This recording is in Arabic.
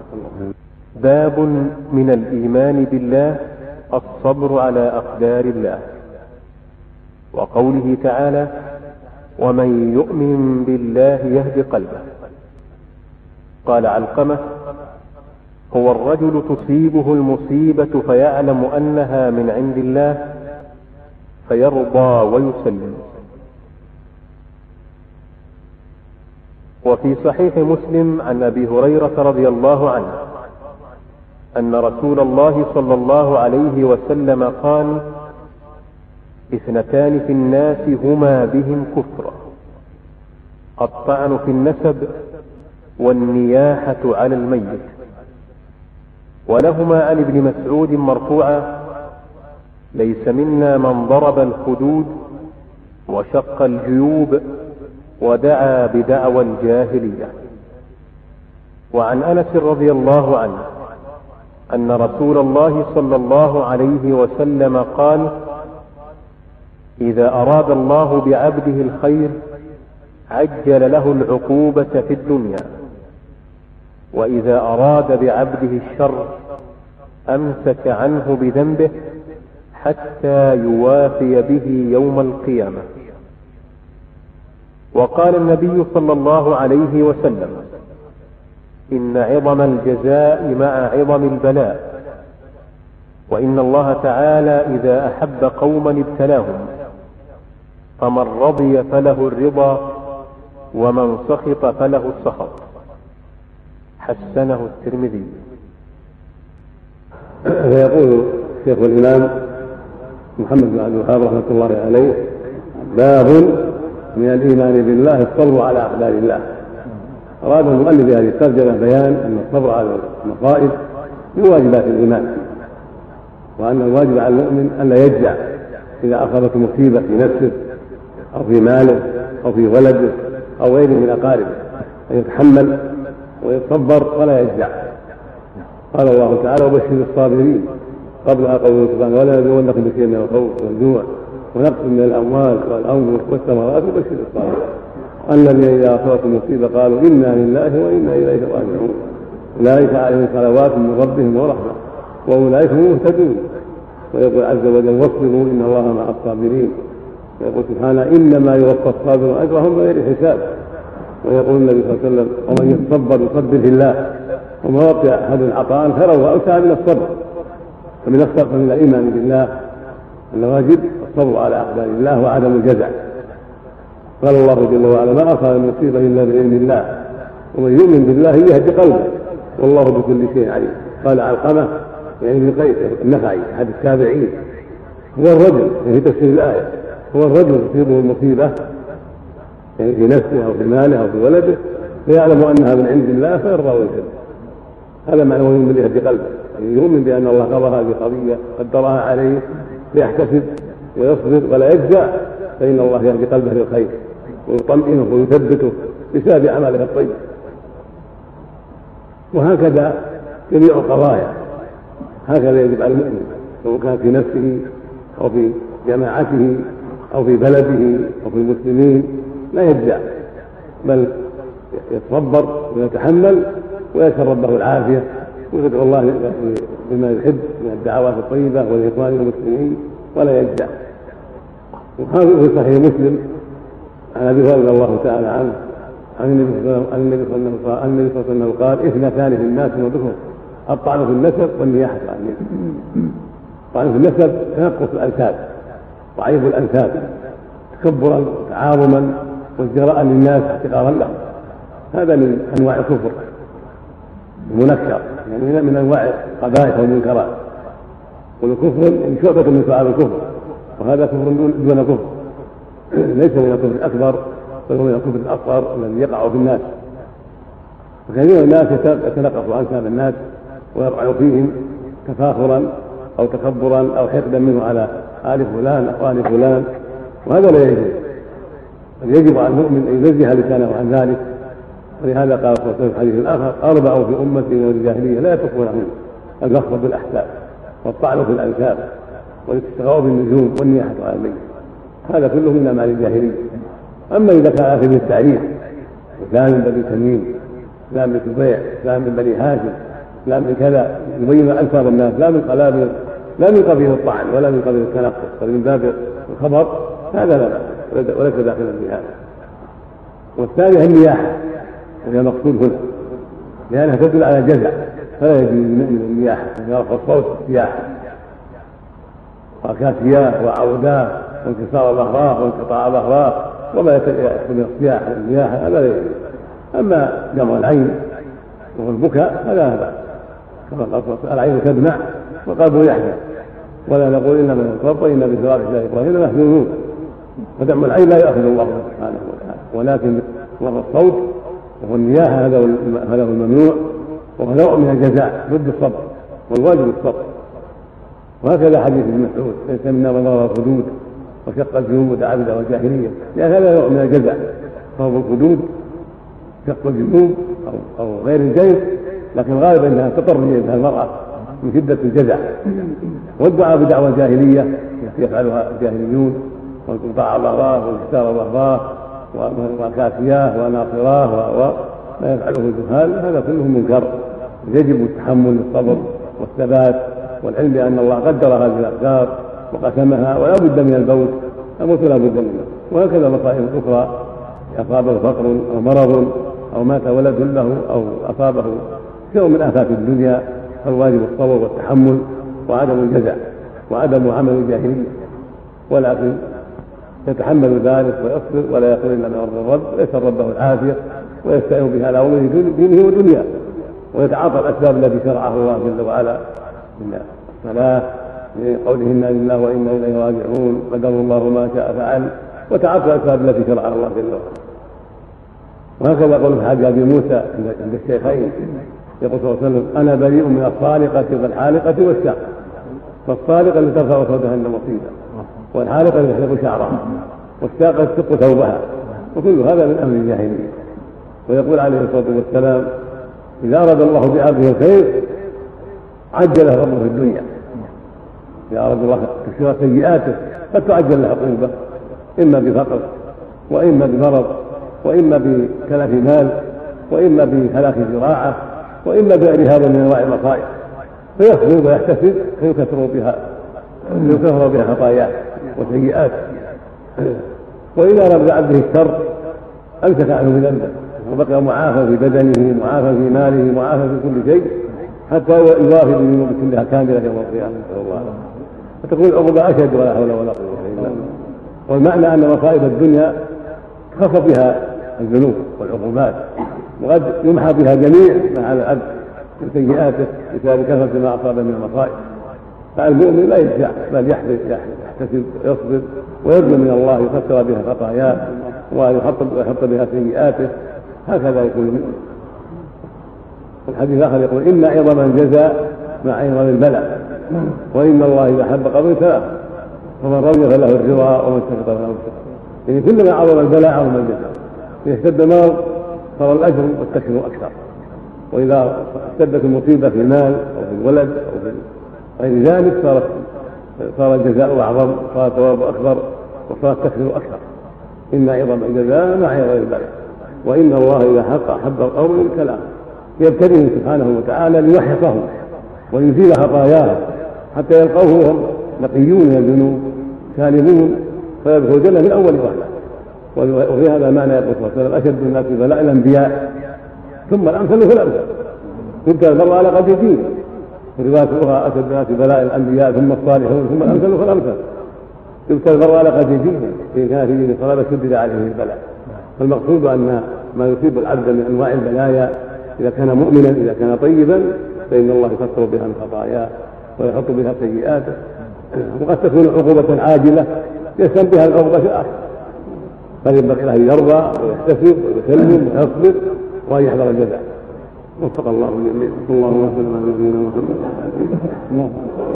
باب من الإيمان بالله الصبر على أقدار الله. وقوله تعالى: ومن يؤمن بالله يهد قلبه. قال علقمة: هو الرجل تصيبه المصيبة فيعلم أنها من عند الله فيرضى ويسلم. وفي صحيح مسلم عن أبي هريرة رضي الله عنه أن رسول الله صلى الله عليه وسلم قال: اثنتان في الناس هما بهم كفر: الطعن في النسب والنياحة على الميت. ولهما عن ابن مسعود مرفوعا: ليس منا من ضرب الخدود وشق الجيوب ودعا بدعوى الجاهلية. وعن أنس رضي الله عنه أن رسول الله صلى الله عليه وسلم قال: إذا أراد الله بعبده الخير عجل له العقوبة في الدنيا، وإذا أراد بعبده الشر أمسك عنه بذنبه حتى يوافي به يوم القيامة. وقال النبي صلى الله عليه وسلم: إن عظم الجزاء مع عظم البلاء، وإن الله تعالى إذا أحب قوما ابتلاهم، فمن رضي فله الرضا ومن سخط فله السخط. حسنه الترمذي. فيقول شيخ الإمام محمد بن عبد الوهاب رحمة الله عليه: باب من الإيمان بالله الصبر على أقدار الله. أراد المؤلف بهذه الترجمة بيان أن الصبر على المصائب من واجبات الإيمان، وأن الواجب على المؤمن ألا يجزع إذا أصابته مصيبة في نفسه أو في ماله أو في ولده أو غيره من أقاربه، أن يتحمل ويتصبر ولا يجزع. قال الله تعالى: وبشر الصابرين. قبلها قوله سبحانه: ولا نبلونكم بشيء من الخوف والجوع ونقص من الأموال والأنفس والثمرات وبشر الصابرين الذين إذا أصابتهم مصيبة قالوا إنا لله وإنا إليه راجعون أولئك عليهم صلوات من ربهم ورحمة وأولئك هم المهتدون. ويقول عز وجل: واصبروا إن الله مع الصابرين. ويقول سبحانه: إنما يوفى الصابرون أجرهم بغير حساب. ويقول النبي صلى الله عليه وسلم: ومن يتصبر يصبر في الله. وما وقع أحد عطاء خيرا وأوسع من الصبر. فمن الإيمان بالله أن واجب الصبر على أقدار الله وعدم الجزع. قال الله جل وعلا: ما أصاب المصيبة إلا بإذن الله ومن يؤمن بالله يهدي قلبه والله بكل شيء عليم. قال علقمة يعني ابن قيس النخعي أحد التابعين: هو الرجل، يعني في تفسير الآية، هو الرجل تصيبه المصيبة يعني في نفسه أو في ماله أو في ولده فيعلم أنها من عند الله فيرضى ويسلم. هذا معنى ويؤمن بالله يهدي قلبه، يعني يؤمن بأن الله قضى هذه القضية قدرها عليه فيحتسب ويصبر ولا يجزع، فإن الله يهدي قلبه للخير ويطمئنه ويثبته بسبب عمله الطيب. وهكذا جميع القضايا هكذا يجب على المؤمن، سواء كان في نفسه أو في جماعته أو في بلده أو في المسلمين، لا يجزع بل يتصبر ويتحمل ويسأل ربه العافية ويدعو الله بما يحب من الدعوات الطيبة والإخوان المسلمين ولا يجزع. وهذا في صحيح مسلم عن أبي هريرة رضي الله تعالى عنه عن النبي صلى الله عليه وسلم قال: اثنتان في الناس وبكم: الطعن في النسب والنياحة على الميت. الطعن في النسب تنقص الأنساب وعيب الأنساب تكبرا وتعاظما وازدراء للناس احتقارا لهم، هذا من أنواع الكفر المنكر، يعني من أنواع القبائح والمنكرات. والكفر شعبة من شعاب الكفر، وهذا كفر دون كفر، ليس من الكفر الأكبر بل هو من الكفر الأصغر الذي يقع في الناس. وكثير من الناس يتنقص أنساب الناس ويرعى فيهم تفاخرا أو تكبرا أو حقدا منه على آل فلان أو آل فلان، وهذا لا يجوز. يجب على المؤمن أن ينزه لسانه عن ذلك. ولهذا قال صلى الله عليه وسلم في الحديث الآخر: 4 في أمتي من الجاهلية لا يتركونهم: الغصب بالأحساب والطعن في الأنساب والاستغاثة بالنجوم والنياحة على الميت. هذا كله من أعمال الجاهلية. أما إذا كان آخر التعريف: فلان من بني تميم، فلان من سبيع، فلان من بني هاشم، لا من كذا، يبين ألفاظ الناس لا من قبيل الطعن ولا من قبيل التنقص، بل من باب الخبر، هذا لا بأس وليس داخلا في هذا. والثانية النياحة وهي المقصود هنا، لأنها تدل على جزع، فلا يجوز من النياحة يرفع الصوت سياحة وكاسياه وعوداه وانكسار الأغراض وانقطاع الأغراض وما يحصل من النياحة هذا لا يجوز. أما جمع العين والبكاء هذا كما قال العين تدمع والقلب يحزن، ولا نقول إنما القلب إن بصراط الله إبراهيم محزونون، فدمع العين لا يأخذ الله سبحانه وتعالى، ولكن رفع الصوت وهو النياحة هذا هو الممنوع، وهو نوع من الجزاء ضد الصبر، والواجب الصبر. وهكذا حديث ابن مسعود ليس منا من ضرب الخدود وشق الجيوب وتعبد والجاهلية، لأن هذا نوع من الجزاء، ضرب الخدود شق الجيوب أو غير الجيب، لكن غالبا انها تضطر بها المرأة من شدة الجزع. والدعاء بدعوى الجاهلية يفعلها الجاهليون، وانقطاع الأغراض وانكسار الأغراض وكاسياه وناصراه وما يفعله الجهال، هذا كله منكر. يجب التحمل والصبر والثبات والعلم بأن الله قدر هذه الأقدار وقسمها، ولا بد من الموت، الموت لا بد منه. وهكذا مصائب أخرى أصابه فقر أو مرض أو مات ولد له أو أصابه شيء من آفات الدنيا، فالواجب الصبر والتحمل وعدم الجزع وعدم عمل الجاهلية، ولكن يتحمل ذلك ويصبر ولا يقول إلا من أرض الرب، ويسأل ربه العافية ويستعين بها على أمور دينه ودنياه، ويتعاطى الأسباب التي شرعها الله جل وعلا من الصلاة قوله إنا لله وإنا إليه راجعون، قدر الله ما شاء فعل، وتعاطى الأسباب التي شرعها الله جل وعلا. وهكذا قول حاج أبي موسى عند الشيخين يقول صلى الله عليه وسلم أنا بريء من الصالقة والحالقة والشاقة. فالصالقة التي ترفع صوتها عند مصيبة، والحالقة التي تحلق شعرها، والشاقة تشق ثوبها، وكل هذا من أمر الجاهلية. ويقول عليه الصلاة والسلام إذا أراد الله بعبده الخير عجله ربه في الدنيا، إذا أراد الله تكسير سيئاته فتعجل له عقوبة، إما بفقر وإما بمرض وإما بتلف مال وإما بهلاك زراعة وإما بغير هذا من أنواع المصائب، فيصبر ويحتسب فيكثر بها خطاياه وسيئات. وإذا أراد بعبده الشر أمسك عنه بذنبه وبقي معافى في بدنه معافى في ماله معافى في كل شيء، حتى يوافي بالذنوب كلها كاملة يوم القيامة، نسأل الله. فتكون العقوبة أشد ولا حول ولا قوة إلا بالله. والمعنى أن مصائب الدنيا خف بها الذنوب والعقوبات، وقد يمحى بها جميع ما على العبد من سيئاته بسبب كثرة ما أصاب من المصائب. فالمؤمن لا يجزع بل يحتسب ويصبر ويرجو من الله يكفر بها خطاياه ويحط بها سيئاته، هكذا يكون المؤمن. الحديث الآخر يقول إن عظم الجزاء مع عظم البلاء، وإن الله إذا أحب قوم ثلاث، فمن رضي فله الرضا ومن سخط فله السخط. يعني كلما عظم البلاء عظم الجزاء. إذا اشتد المرض صار الأجر والتكفير أكثر، وإذا اشتدت المصيبة في المال أو في الولد أو في غير ذلك صار الجزاء أعظم، صار الثواب أكبر، وصار التكفير أكثر. إن عظم الجزاء مع عظم البلاء، وإن الله إذا أحب القوم ابتلاهم، يبتليهم سبحانه وتعالى ليحفظهم ويزيل خطاياهم حتى يلقوه وهم نقيون من الذنوب سالمون، فيدخل الجنة من أول وهلة. وفي هذا معنى يقول صلى الله عليه وسلم أشد الناس بلاء الأنبياء ثم الأمثل فالأمثل، يبتلى المرء على قدر دينه. في رواية أخرى أشد الناس بلاء الأنبياء ثم الصالحون ثم الأمثل فالأمثل، يبتلى المرء على قدر دينه، إن كان في دين الصلاة شدد عليه البلاء. فالمقصود أن ما يصيب العبد من أنواع البلايا إذا كان مؤمنا إذا كان طيبا فإن الله يكفر بها من خطاياه ويحط بها سيئاته. وقد تكون عقوبة عاجلة يسلم بها العقوبة الآخرة، فينبغي له يرضى ويحتسب ويسلم ويصبر وأن يحذر الجزاء. وفق الله جميعا. اللهم صل على نبينا محمد.